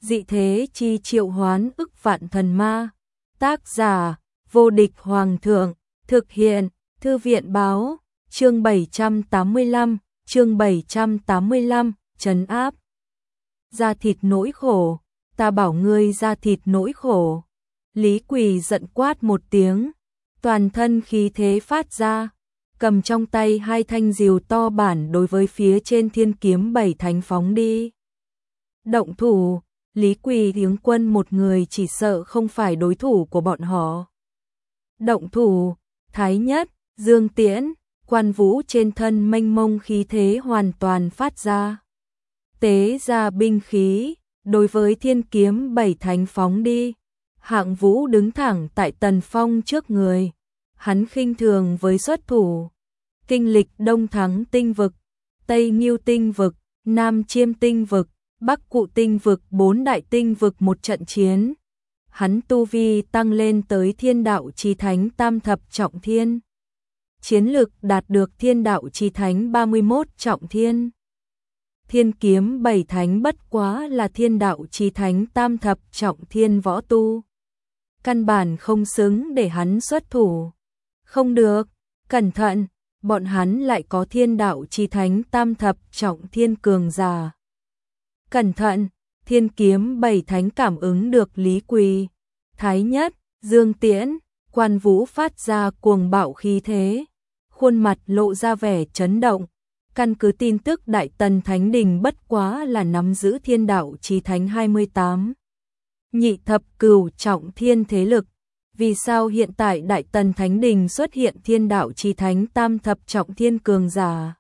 Dị thế chi triệu hoán ức vạn thần ma. Tác giả: Vô địch hoàng thượng. Thực hiện: Thư viện báo. Chương 785, trấn áp. Da thịt nỗi khổ, ta bảo ngươi da thịt nỗi khổ. Lý Quỳ giận quát một tiếng, toàn thân khí thế phát ra, cầm trong tay hai thanh rìu to bản đối với phía trên thiên kiếm bảy thánh phóng đi. Động thủ, Lý Quỳ tướng quân một người chỉ sợ không phải đối thủ của bọn họ. Động thủ, Thái Nhất, Dương Tiễn, Quan Vũ trên thân mênh mông khí thế hoàn toàn phát ra. Tế ra binh khí, đối với thiên kiếm bảy thánh phóng đi. Hạng Vũ đứng thẳng tại Tần Phong trước người, hắn khinh thường với xuất thủ. Kinh lịch Đông Thắng tinh vực, Tây Nghiêu tinh vực, Nam Chiêm tinh vực, Bắc Cụ tinh vực, bốn đại tinh vực một trận chiến. Hắn tu vi tăng lên tới thiên đạo chí thánh tam thập trọng thiên. Chiến lực đạt được thiên đạo chí thánh 31 trọng thiên. Thiên kiếm bảy thánh bất quá là thiên đạo chí thánh tam thập trọng thiên võ tu. Căn bản không xứng để hắn xuất thủ. Không được, cẩn thận, bọn hắn lại có thiên đạo chí thánh tam thập trọng thiên cường giả. Cẩn thận, thiên kiếm bảy thánh cảm ứng được Lý Quỳ, Thái Nhất, Dương Tiễn, Quan Vũ phát ra cuồng bạo khí thế, khuôn mặt lộ ra vẻ chấn động. Căn cứ tin tức Đại Tần Thánh Đình bất quá là nắm giữ thiên đạo chí thánh 28. Nhị thập cửu trọng thiên thế lực. Vì sao hiện tại Đại Tần Thánh Đình xuất hiện thiên đạo chí thánh tam thập trọng thiên cường giả?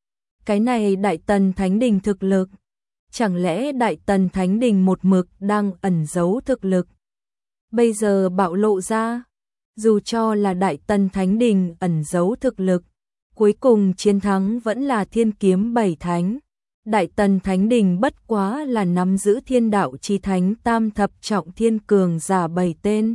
Cái này Đại Tần Thánh Đình thực lực. Chẳng lẽ Đại Tần Thánh Đình một mực đang ẩn giấu thực lực? Bây giờ bạo lộ ra. Dù cho là Đại Tần Thánh Đình ẩn giấu thực lực, cuối cùng chiến thắng vẫn là thiên kiếm bảy thánh. Đại Tần Thánh Đình bất quá là nắm giữ thiên đạo chí thánh tam thập trọng thiên cường giả 7 tên.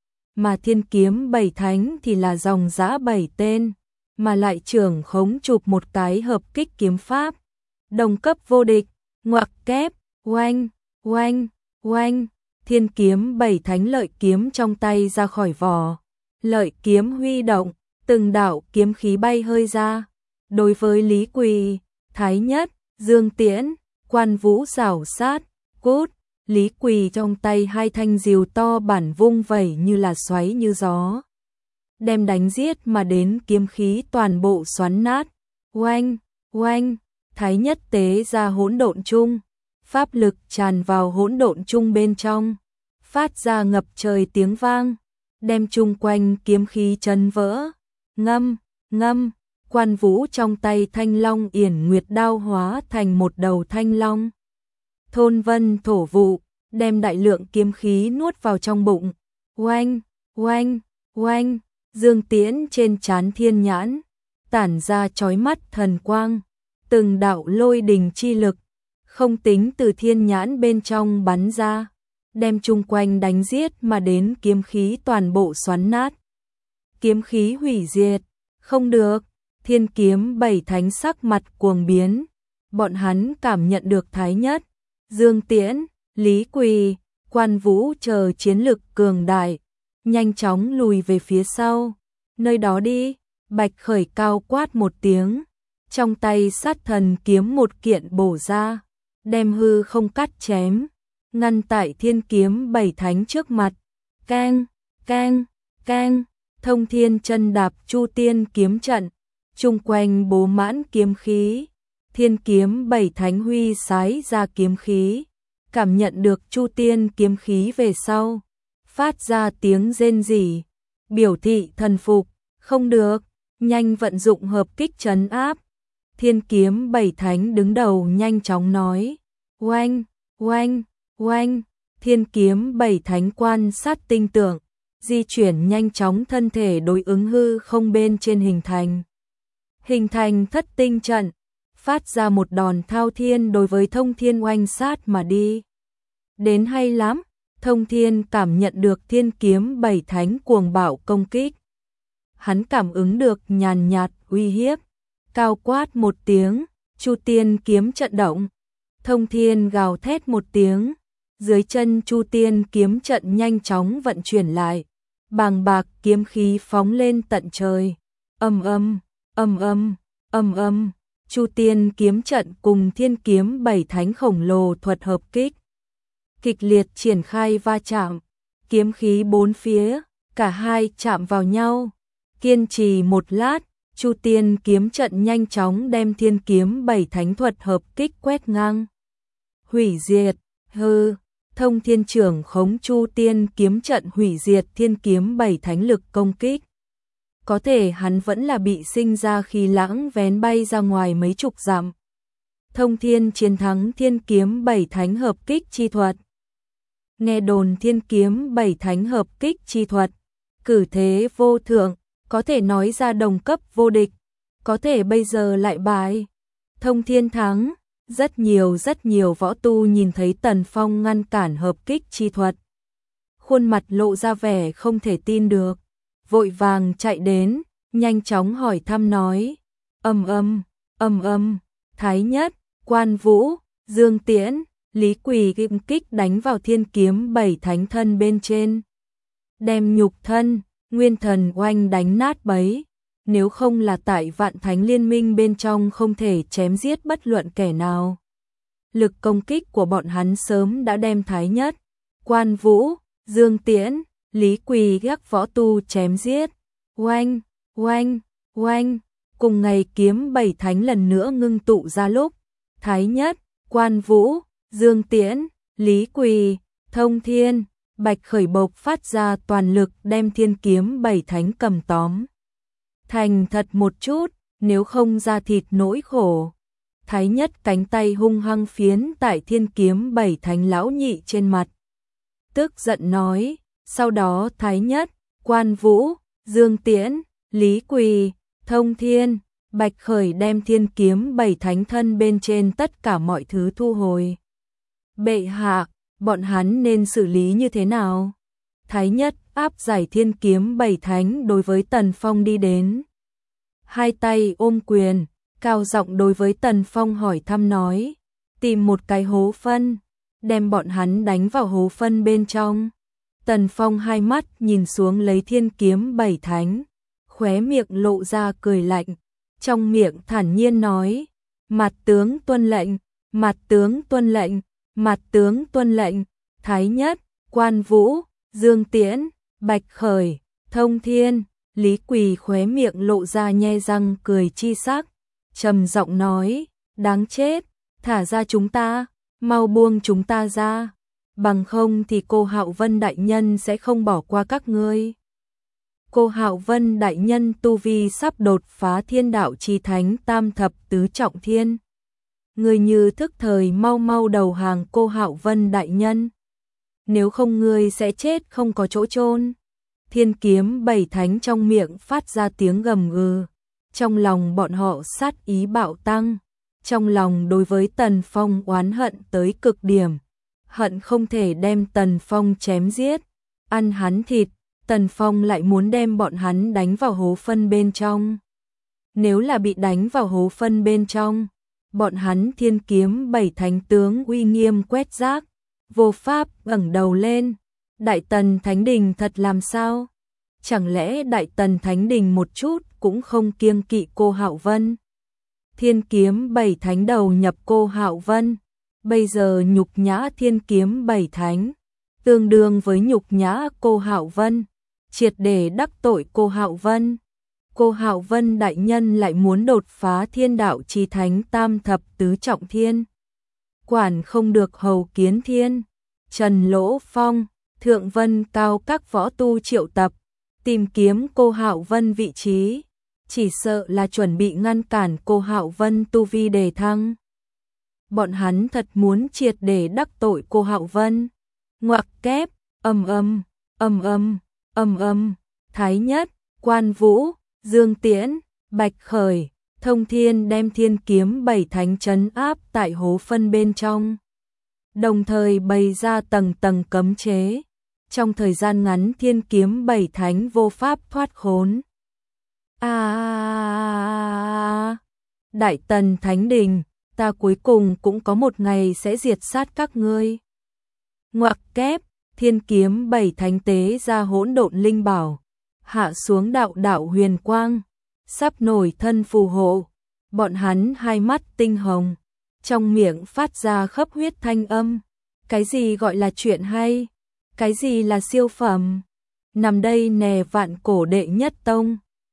Mà thiên kiếm bảy thánh thì là dòng dã 7 tên, mà lại trưởng khống chụp một cái hợp kích kiếm pháp. Đồng cấp vô địch, ngoặc kép, oanh, oanh, oanh, thiên kiếm bảy thánh lợi kiếm trong tay ra khỏi vỏ. Lợi kiếm huy động, từng đạo kiếm khí bay hơi ra. Đối với Lý Quỳ, Thái Nhất, Dương Tiễn, Quan Vũ rảo sát, cút. Lý Quỳ trong tay hai thanh rìu to bản vung vẩy như là xoáy như gió, đem đánh giết mà đến kiếm khí toàn bộ xoắn nát. Oanh, oanh, Thái Nhất tế ra hỗn độn chung, pháp lực tràn vào hỗn độn chung bên trong, phát ra ngập trời tiếng vang, đem chung quanh kiếm khí chấn vỡ. Ngâm, ngâm, Quan Vũ trong tay thanh long yển nguyệt đao hóa thành một đầu thanh long. Thôn vân thổ vụ, đem đại lượng kiếm khí nuốt vào trong bụng. Oanh, oanh, oanh, Dương Tiễn trên trán thiên nhãn, tản ra chói mắt thần quang, từng đạo lôi đình chi lực, không tính từ thiên nhãn bên trong bắn ra, đem chung quanh đánh giết mà đến kiếm khí toàn bộ xoắn nát. Kiếm khí hủy diệt, không được, thiên kiếm bảy thánh sắc mặt cuồng biến, bọn hắn cảm nhận được Thái Nhất, Dương Tiễn, Lý Quỳ, Quan Vũ chờ chiến lực cường đại, nhanh chóng lùi về phía sau. Nơi đó đi, Bạch Khởi cao quát một tiếng, trong tay sát thần kiếm một kiện bổ ra, đem hư không cắt chém, ngăn tại thiên kiếm bảy thánh trước mặt. Keng, keng, keng, thông thiên chân đạp chu tiên kiếm trận, chung quanh bố mãn kiếm khí, thiên kiếm bảy thánh huy sái ra kiếm khí, cảm nhận được chu tiên kiếm khí về sau, phát ra tiếng rên rỉ, biểu thị thần phục. Không được, nhanh vận dụng hợp kích trấn áp. Thiên kiếm bảy thánh đứng đầu nhanh chóng nói. Oanh, oanh, oanh, thiên kiếm bảy thánh quan sát tinh tưởng, di chuyển nhanh chóng thân thể đối ứng hư không bên trên hình thành thất tinh trận, phát ra một đòn thao thiên đối với thông thiên oanh sát mà đi. Đến hay lắm, thông thiên cảm nhận được thiên kiếm bảy thánh cuồng bạo công kích. Hắn cảm ứng được nhàn nhạt uy hiếp, cao quát một tiếng, chu tiên kiếm trận động. Thông thiên gào thét một tiếng, Dưới chân Chu Tiên kiếm trận nhanh chóng vận chuyển lại, bàng bạc kiếm khí phóng lên tận trời. Ầm ầm, ầm ầm, ầm ầm, Chu Tiên kiếm trận cùng Thiên kiếm bảy thánh khổng lồ thuật hợp kích, kịch liệt triển khai va chạm, kiếm khí bốn phía, cả hai chạm vào nhau. Kiên trì một lát, Chu Tiên kiếm trận nhanh chóng đem Thiên kiếm bảy thánh thuật hợp kích quét ngang. Hủy diệt, hư, Thông Thiên trưởng khống Chu Tiên kiếm trận hủy diệt Thiên kiếm bảy thánh lực công kích. Có thể hắn vẫn là bị sinh ra khi lãng vén bay ra ngoài mấy chục dặm. Thông Thiên chiến thắng Thiên kiếm bảy thánh hợp kích chi thuật. Nghe đồn Thiên kiếm bảy thánh hợp kích chi thuật, cử thế vô thượng, có thể nói ra đồng cấp vô địch, có thể bây giờ lại bại. Thông Thiên thắng, rất nhiều võ tu nhìn thấy Tần Phong ngăn cản hợp kích chi thuật. Khuôn mặt lộ ra vẻ không thể tin được, vội vàng chạy đến, nhanh chóng hỏi thăm nói. Ầm ầm, Thái Nhất, Quan Vũ, Dương Tiễn, Lý Quỳ kích đánh vào Thiên kiếm bảy thánh thân bên trên. Đem nhục thân, nguyên thần oanh đánh nát bấy. Nếu không là tại Vạn Thánh Liên Minh bên trong không thể chém giết bất luận kẻ nào. Lực công kích của bọn hắn sớm đã đem Thái Nhất, Quan Vũ, Dương Tiễn, Lý Quỳ các võ tu chém giết. Oanh, oanh, oanh, cùng ngày kiếm bảy thánh lần nữa ngưng tụ ra lúc, Thái Nhất, Quan Vũ, Dương Tiễn, Lý Quỳ, Thông Thiên, Bạch Khởi bộc phát ra toàn lực đem Thiên kiếm bảy thánh cầm tóm. Thành thật một chút, nếu không ra thịt nỗi khổ. Thái Nhất cánh tay hung hăng phiến tại Thiên kiếm bảy thánh lão nhị trên mặt. Tức giận nói, sau đó Thái Nhất, Quan Vũ, Dương Tiễn, Lý Quỳ, Thông Thiên, Bạch Khởi đem Thiên kiếm bảy thánh thân bên trên tất cả mọi thứ thu hồi. Bệ hạ, bọn hắn nên xử lý như thế nào? Thái Nhất áp giải Thiên kiếm bảy thánh đối với Tần Phong đi đến. Hai tay ôm quyền, cao giọng đối với Tần Phong hỏi thăm nói. Tìm một cái hố phân, đem bọn hắn đánh vào hố phân bên trong. Tần Phong hai mắt nhìn xuống lấy Thiên kiếm bảy thánh, khóe miệng lộ ra cười lạnh, trong miệng thản nhiên nói. Mặt tướng tuân lệnh, mặt tướng tuân lệnh, mặt tướng tuân lệnh. Thái Nhất, Quan Vũ, Dương Tiễn, Bạch Khởi, Thông Thiên, Lý Quỳ khóe miệng lộ ra nhe răng cười chi sắc, trầm giọng nói, đáng chết, thả ra chúng ta, mau buông chúng ta ra, bằng không thì cô Hạo Vân đại nhân sẽ không bỏ qua các ngươi. Cô Hạo Vân đại nhân tu vi sắp đột phá Thiên đạo chi thánh tam thập tứ trọng thiên. Ngươi như thức thời mau mau đầu hàng cô Hạo Vân đại nhân. Nếu không ngươi sẽ chết không có chỗ chôn. Thiên kiếm bảy thánh trong miệng phát ra tiếng gầm gừ, trong lòng bọn họ sát ý bạo tăng, trong lòng đối với Tần Phong oán hận tới cực điểm, hận không thể đem Tần Phong chém giết, ăn hắn thịt. Tần Phong lại muốn đem bọn hắn đánh vào hố phân bên trong. Nếu là bị đánh vào hố phân bên trong, bọn hắn Thiên kiếm bảy thánh tướng uy nghiêm quét rác, vô pháp ngẩng đầu lên. Đại Tần Thánh Đình thật làm sao? Chẳng lẽ Đại Tần Thánh Đình một chút cũng không kiêng kỵ cô Hạo Vân? Thiên kiếm bảy thánh đầu nhập cô Hạo Vân, bây giờ nhục nhã Thiên kiếm bảy thánh, tương đương với nhục nhã cô Hạo Vân, triệt để đắc tội cô Hạo Vân. Cô Hạo Vân đại nhân lại muốn đột phá Thiên đạo chi thánh tam thập tứ trọng thiên. Quản không được hầu kiến thiên. Trần Lỗ Phong, Thượng Vân Cao các võ tu triệu tập, tìm kiếm cô Hạo Vân vị trí, chỉ sợ là chuẩn bị ngăn cản cô Hạo Vân tu vi đề thăng. Bọn hắn thật muốn triệt để đắc tội cô Hạo Vân. Ngoặc kép, ầm ầm, ầm ầm, ầm ầm, Thái Nhất, Quan Vũ, Dương Tiễn, Bạch Khởi, Thông Thiên đem Thiên kiếm bảy thánh trấn áp tại hố phân bên trong, đồng thời bày ra tầng tầng cấm chế. Trong thời gian ngắn Thiên kiếm bảy thánh vô pháp thoát khốn. Đại Tần Thánh Đình, ta cuối cùng cũng có một ngày sẽ diệt sát các ngươi. Ngoặc kép, thiên kiếm 7 thánh tế ra hỗn độn linh bảo, hạ xuống đạo đạo huyền quang, sắp nổi thân phù hộ. Bọn hắn hai mắt tinh hồng, trong miệng phát ra khấp huyết thanh âm. Cái gì gọi là chuyện hay? Cái gì là siêu phẩm? Nằm đây nè vạn cổ đệ nhất tông.